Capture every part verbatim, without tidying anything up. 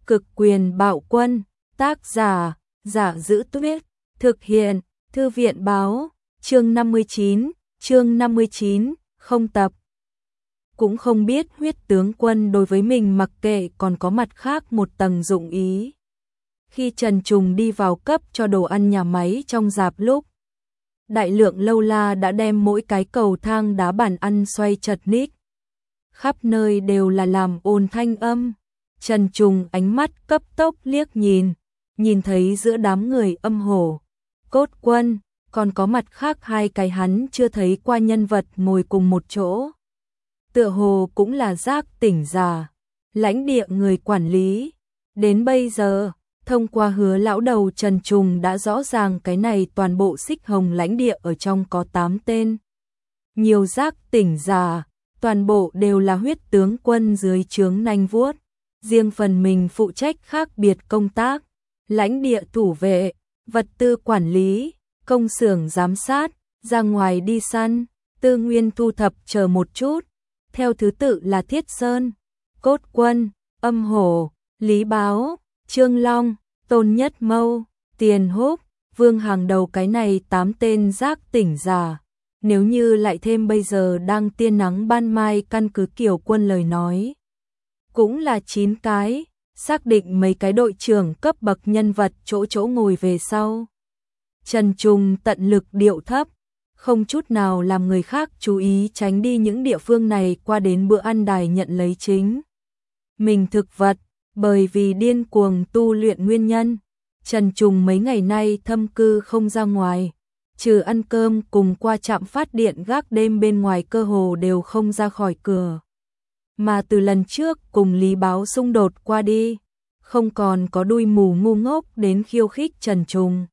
Cực quyền bạo quân, tác giả, Giả Giữ Tuyết, thực hiện, Thư viện báo, chương năm mươi chín, chương năm mươi chín, không tập. Cũng không biết huyết tướng quân đối với mình mặc kệ còn có mặt khác một tầng dụng ý. Khi Trần Trùng đi vào cấp cho đồ ăn nhà máy trong rạp lúc, đại lượng lâu la đã đem mỗi cái cầu thang đá bàn ăn xoay chật ních. Khắp nơi đều là làm ồn thanh âm. Trần Trùng ánh mắt cấp tốc liếc nhìn, nhìn thấy giữa đám người âm hổ, cốt quân, còn có mặt khác hai cái hắn chưa thấy qua nhân vật ngồi cùng một chỗ. Tựa hồ cũng là giác tỉnh giả, lãnh địa người quản lý. Đến bây giờ, thông qua Hứa lão đầu, Trần Trùng đã rõ ràng cái này toàn bộ Xích Hồng lãnh địa ở trong có tám tên. Nhiều giác tỉnh giả, toàn bộ đều là huyết tướng quân dưới trướng nanh vuốt. Riêng phần mình phụ trách khác biệt công tác, lãnh địa thủ vệ, vật tư quản lý, công xưởng giám sát, ra ngoài đi săn, tư nguyên thu thập chờ một chút. Theo thứ tự là Thiết Sơn, Cốt Quân, Âm Hổ, Lý Báo, Trương Long, Tôn Nhất Mâu, Tiền Húc, Vương hàng đầu cái này tám tên giác tỉnh giả. Nếu như lại thêm bây giờ đang tiên nắng ban mai căn cứ Kiều Quân lời nói, cũng là chín cái, xác định mấy cái đội trưởng cấp bậc nhân vật chỗ chỗ ngồi về sau. Trần Trùng tận lực điệu thấp, không chút nào làm người khác chú ý, tránh đi những địa phương này, qua đến bữa ăn đài nhận lấy chính mình thực vật. Bởi vì điên cuồng tu luyện nguyên nhân, Trần Trùng mấy ngày nay thâm cư không ra ngoài, trừ ăn cơm cùng qua trạm phát điện gác đêm bên ngoài cơ hồ đều không ra khỏi cửa. Mà từ lần trước cùng Lý Báo xung đột qua đi, không còn có đuôi mù ngu ngốc đến khiêu khích Trần Trùng.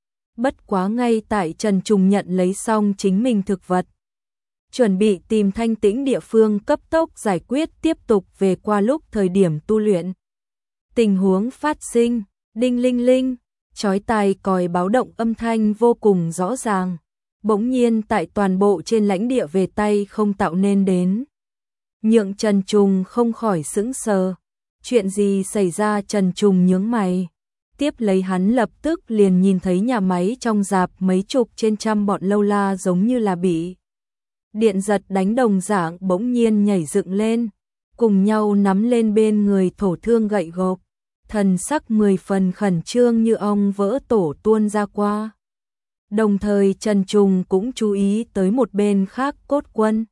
Bất quá ngay tại Trần Trùng nhận lấy xong chính mình thực vật, chuẩn bị tìm thanh tĩnh địa phương cấp tốc giải quyết tiếp tục về qua lúc thời điểm tu luyện. Tình huống phát sinh, đinh linh linh, chói tai còi báo động âm thanh vô cùng rõ ràng, bỗng nhiên tại toàn bộ trên lãnh địa về tay không tạo nên đến. Nhượng Trần Trùng không khỏi sững sờ. Chuyện gì xảy ra? Trần Trùng nhướng mày. Tiếp lấy hắn lập tức liền nhìn thấy nhà máy trong rạp mấy chục trên trăm bọn lâu la giống như là bị điện giật đánh đồng dạng bỗng nhiên nhảy dựng lên, cùng nhau nắm lên bên người thổ thương gậy gộc, thần sắc mười phần khẩn trương như ong vỡ tổ tuôn ra qua. Đồng thời Trần Trùng cũng chú ý tới một bên khác Cốt Quân,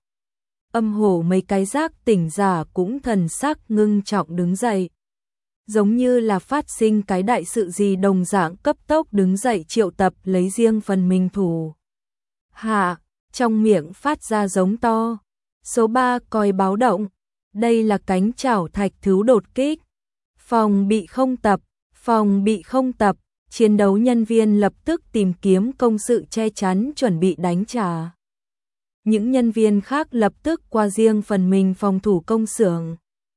Âm Hổ, mấy cái giác tỉnh giả cũng thần sắc ngưng trọng đứng dậy. Giống như là phát sinh cái đại sự gì đồng dạng cấp tốc đứng dậy triệu tập lấy riêng phần mình thủ hạ, trong miệng phát ra giống to. Số ba còi báo động, đây là cánh chảo thạch thú đột kích. Phòng bị không tập, phòng bị không tập, chiến đấu nhân viên lập tức tìm kiếm công sự che chắn chuẩn bị đánh trả. Những nhân viên khác lập tức qua riêng phần mình phòng thủ công xưởng.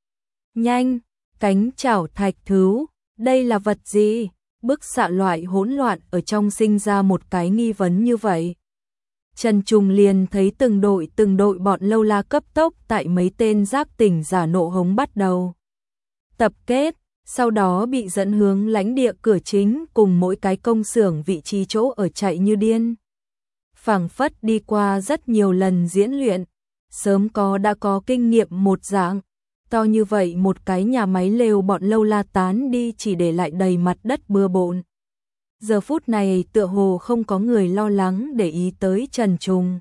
Nhanh, cánh chảo thạch thú, đây là vật gì? Bức xạ loại hỗn loạn ở trong sinh ra một cái nghi vấn như vậy. Trần Trùng liền thấy từng đội từng đội bọn lâu la cấp tốc tại mấy tên giác tỉnh giả nộ hống bắt đầu tập kết, sau đó bị dẫn hướng lãnh địa cửa chính cùng mỗi cái công xưởng vị trí chỗ ở chạy như điên. Phảng phất đi qua rất nhiều lần diễn luyện, sớm có đã có kinh nghiệm một dạng. To như vậy một cái nhà máy lều bọn lâu la tán đi chỉ để lại đầy mặt đất bừa bộn. Giờ phút này tựa hồ không có người lo lắng để ý tới Trần Trùng.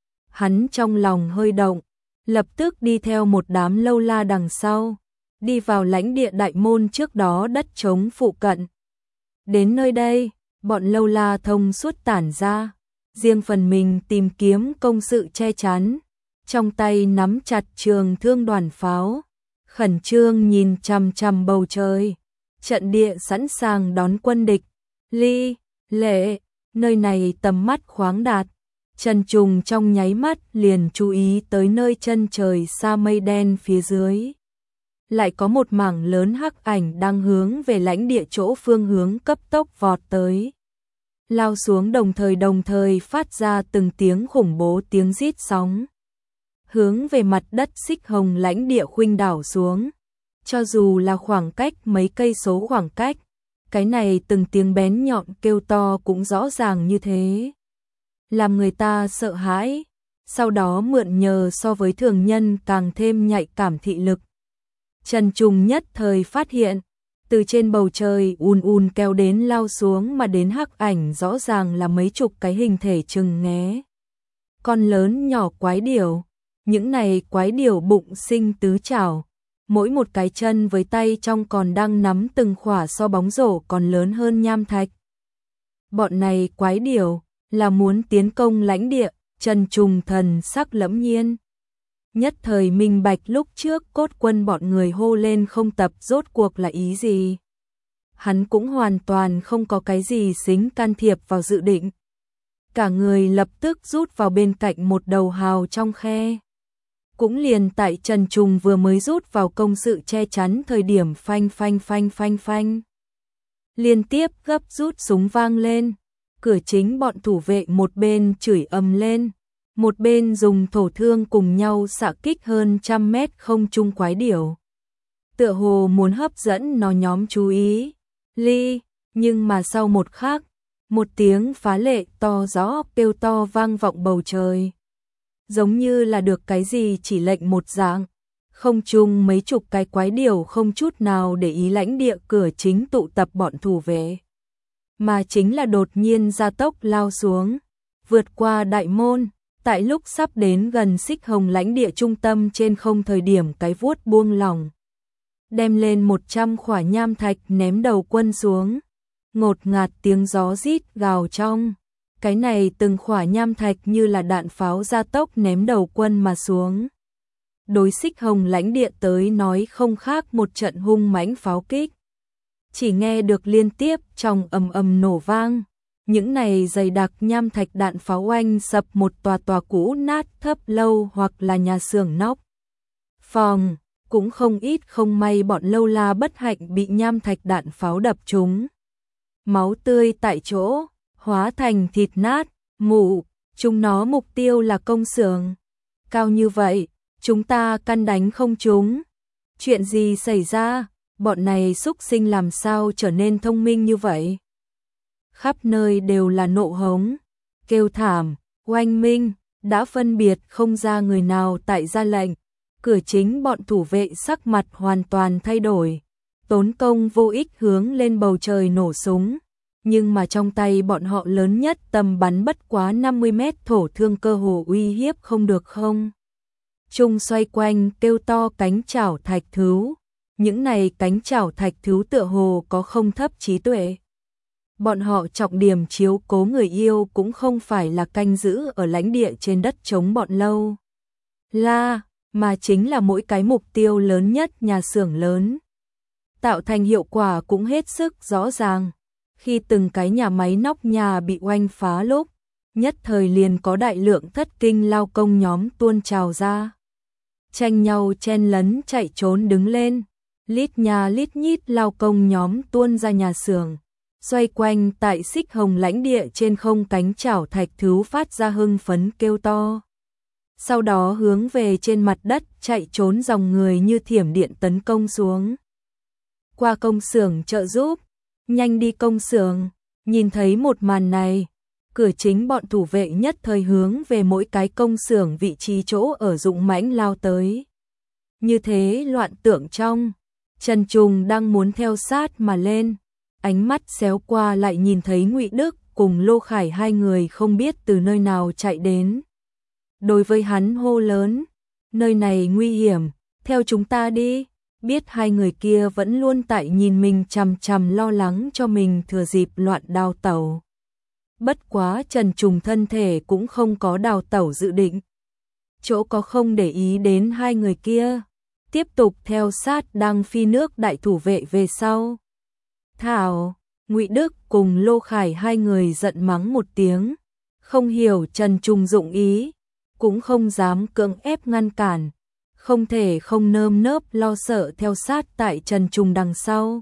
Hắn trong lòng hơi động, lập tức đi theo một đám lâu la đằng sau, đi vào lãnh địa đại môn trước đó đất trống phụ cận. Đến nơi đây, bọn lâu la thông suốt tản ra, riêng phần mình tìm kiếm công sự che chắn, trong tay nắm chặt trường thương đoàn pháo, khẩn trương nhìn chằm chằm bầu trời, trận địa sẵn sàng đón quân địch. Ly, Lệ, nơi này tầm mắt khoáng đạt, Trần Trùng trong nháy mắt liền chú ý tới nơi chân trời xa mây đen phía dưới. Lại có một mảng lớn hắc ảnh đang hướng về lãnh địa chỗ phương hướng cấp tốc vọt tới. Lao xuống đồng thời đồng thời phát ra từng tiếng khủng bố tiếng rít sóng. Hướng về mặt đất Xích Hồng lãnh địa khuynh đảo xuống. Cho dù là khoảng cách mấy cây số khoảng cách, cái này từng tiếng bén nhọn kêu to cũng rõ ràng như thế. Làm người ta sợ hãi, sau đó mượn nhờ so với thường nhân càng thêm nhạy cảm thị lực. Trần Trùng nhất thời phát hiện, từ trên bầu trời ùn ùn kéo đến lao xuống mà đến hắc ảnh rõ ràng là mấy chục cái hình thể chừng nghé. Con lớn nhỏ quái điểu, những này quái điểu bụng sinh tứ chảo, mỗi một cái chân với tay trong còn đang nắm từng khỏa so bóng rổ còn lớn hơn nham thạch. Bọn này quái điểu là muốn tiến công lãnh địa, Trần Trùng thần sắc lẫm nhiên. Nhất thời minh bạch lúc trước cốt quân bọn người hô lên không tập rốt cuộc là ý gì. Hắn cũng hoàn toàn không có cái gì xính can thiệp vào dự định. Cả người lập tức rút vào bên cạnh một đầu hào trong khe. Cũng liền tại Trần Trùng vừa mới rút vào công sự che chắn thời điểm phanh phanh phanh phanh phanh. Liên tiếp gấp rút súng vang lên, cửa chính bọn thủ vệ một bên chửi ầm lên, một bên dùng thổ thương cùng nhau xạ kích hơn trăm mét không trung quái điểu. Tựa hồ muốn hấp dẫn nó nhóm chú ý, ly, nhưng mà sau một khắc, một tiếng phá lệ to rõ kêu to vang vọng bầu trời. Giống như là được cái gì chỉ lệnh một dạng, không trung mấy chục cái quái điểu không chút nào để ý lãnh địa cửa chính tụ tập bọn thủ vệ. Mà chính là đột nhiên gia tốc lao xuống, vượt qua đại môn, tại lúc sắp đến gần xích hồng lãnh địa trung tâm trên không thời điểm cái vuốt buông lỏng. Đem lên một trăm khỏa nham thạch ném đầu quân xuống, ngột ngạt tiếng gió rít gào trong. Cái này từng khỏa nham thạch như là đạn pháo gia tốc ném đầu quân mà xuống. Đối xích hồng lãnh địa tới nói không khác một trận hung mãnh pháo kích. Chỉ nghe được liên tiếp trong ầm ầm nổ vang, những này dày đặc nham thạch đạn pháo oanh sập một tòa tòa cũ nát thấp lâu hoặc là nhà xưởng nóc. Phòng, cũng không ít không may bọn lâu la bất hạnh bị nham thạch đạn pháo đập trúng. Máu tươi tại chỗ, hóa thành thịt nát, mụ, chúng nó mục tiêu là công xưởng. Cao như vậy, chúng ta căn đánh không trúng. Chuyện gì xảy ra, bọn này xúc sinh làm sao trở nên thông minh như vậy? Khắp nơi đều là nộ hống, kêu thảm, oanh minh, đã phân biệt không ra người nào tại ra lệnh. Cửa chính bọn thủ vệ sắc mặt hoàn toàn thay đổi, tốn công vô ích hướng lên bầu trời nổ súng. Nhưng mà trong tay bọn họ lớn nhất tầm bắn bất quá năm mươi mét thổ thương cơ hồ uy hiếp không được không. Trung xoay quanh kêu to cánh chảo thạch thứu, những này cánh chảo thạch thứu tựa hồ có không thấp trí tuệ. Bọn họ trọng điểm chiếu cố người yêu cũng không phải là canh giữ ở lãnh địa trên đất chống bọn lâu la, mà chính là mỗi cái mục tiêu lớn nhất nhà xưởng lớn. Tạo thành hiệu quả cũng hết sức rõ ràng. Khi từng cái nhà máy nóc nhà bị oanh phá lúc, nhất thời liền có đại lượng thất kinh lao công nhóm tuôn trào ra. Tranh nhau chen lấn chạy trốn đứng lên, lít nhà lít nhít lao công nhóm tuôn ra nhà xưởng, xoay quanh tại xích hồng lãnh địa trên không cánh chảo thạch thứu phát ra hưng phấn kêu to. Sau đó hướng về trên mặt đất chạy trốn dòng người như thiểm điện tấn công xuống. Qua công xưởng trợ giúp, nhanh đi công xưởng, nhìn thấy một màn này, cửa chính bọn thủ vệ nhất thời hướng về mỗi cái công xưởng vị trí chỗ ở dũng mãnh lao tới. Như thế loạn tưởng trong, Trần Trùng đang muốn theo sát mà lên, ánh mắt xéo qua lại nhìn thấy Ngụy Đức cùng Lô Khải hai người không biết từ nơi nào chạy đến. Đối với hắn hô lớn, nơi này nguy hiểm, theo chúng ta đi. Biết hai người kia vẫn luôn tại nhìn mình chằm chằm lo lắng cho mình thừa dịp loạn đào tẩu. Bất quá Trần Trùng thân thể cũng không có đào tẩu dự định. Chỗ có không để ý đến hai người kia, tiếp tục theo sát đang phi nước đại thủ vệ về sau. Thảo, Ngụy Đức cùng Lô Khải hai người giận mắng một tiếng, không hiểu Trần Trùng dụng ý, cũng không dám cưỡng ép ngăn cản. Không thể không nơm nớp lo sợ theo sát tại Trần Trùng đằng sau.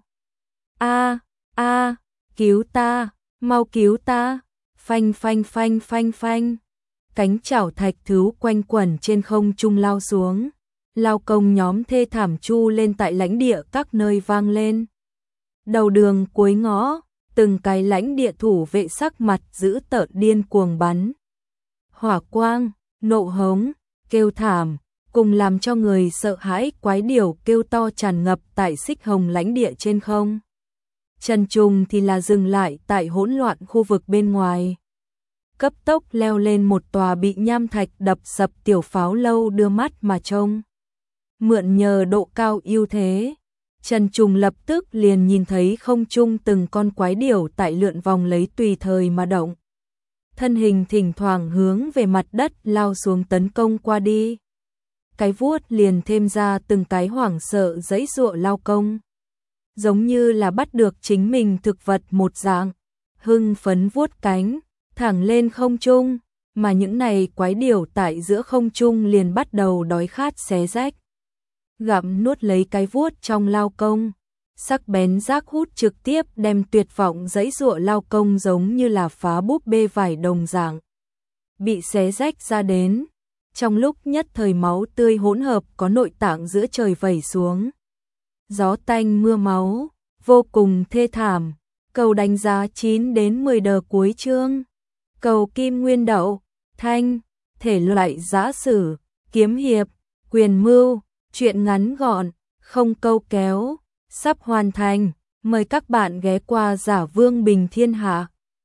A, a, cứu ta, mau cứu ta, phanh phanh phanh phanh phanh. Cánh chảo thạch thứu quanh quẩn trên không trung lao xuống, lao công nhóm thê thảm chu lên tại lãnh địa các nơi vang lên. Đầu đường cuối ngõ, từng cái lãnh địa thủ vệ sắc mặt dữ tợn điên cuồng bắn hỏa quang, nộ hống, kêu thảm, cùng làm cho người sợ hãi quái điểu kêu to tràn ngập tại xích hồng lãnh địa trên không. Trần Trùng thì là dừng lại tại hỗn loạn khu vực bên ngoài. Cấp tốc leo lên một tòa bị nham thạch đập sập tiểu pháo lâu đưa mắt mà trông. Mượn nhờ độ cao ưu thế, Trần Trùng lập tức liền nhìn thấy không trung từng con quái điểu tại lượn vòng lấy tùy thời mà động. Thân hình thỉnh thoảng hướng về mặt đất lao xuống tấn công qua đi. Cái vuốt liền thêm ra từng cái hoảng sợ giãy giụa lao công. Giống như là bắt được chính mình thực vật một dạng, hưng phấn vuốt cánh, thẳng lên không trung, mà những này quái điểu tại giữa không trung liền bắt đầu đói khát xé rách. Gặm nuốt lấy cái vuốt trong lao công, sắc bén rác hút trực tiếp đem tuyệt vọng giãy giụa lao công giống như là phá búp bê vải đồng dạng. Bị xé rách ra đến, trong lúc nhất thời máu tươi hỗn hợp có nội tạng giữa trời vẩy xuống. Gió tanh mưa máu, vô cùng thê thảm. Cầu đánh giá chín đến mười đờ cuối chương. Cầu kim nguyên đậu, thanh, thể loại giã sử, kiếm hiệp, quyền mưu, truyện ngắn gọn, không câu kéo, sắp hoàn thành. Mời các bạn ghé qua Giả Vương Bình Thiên Hạ.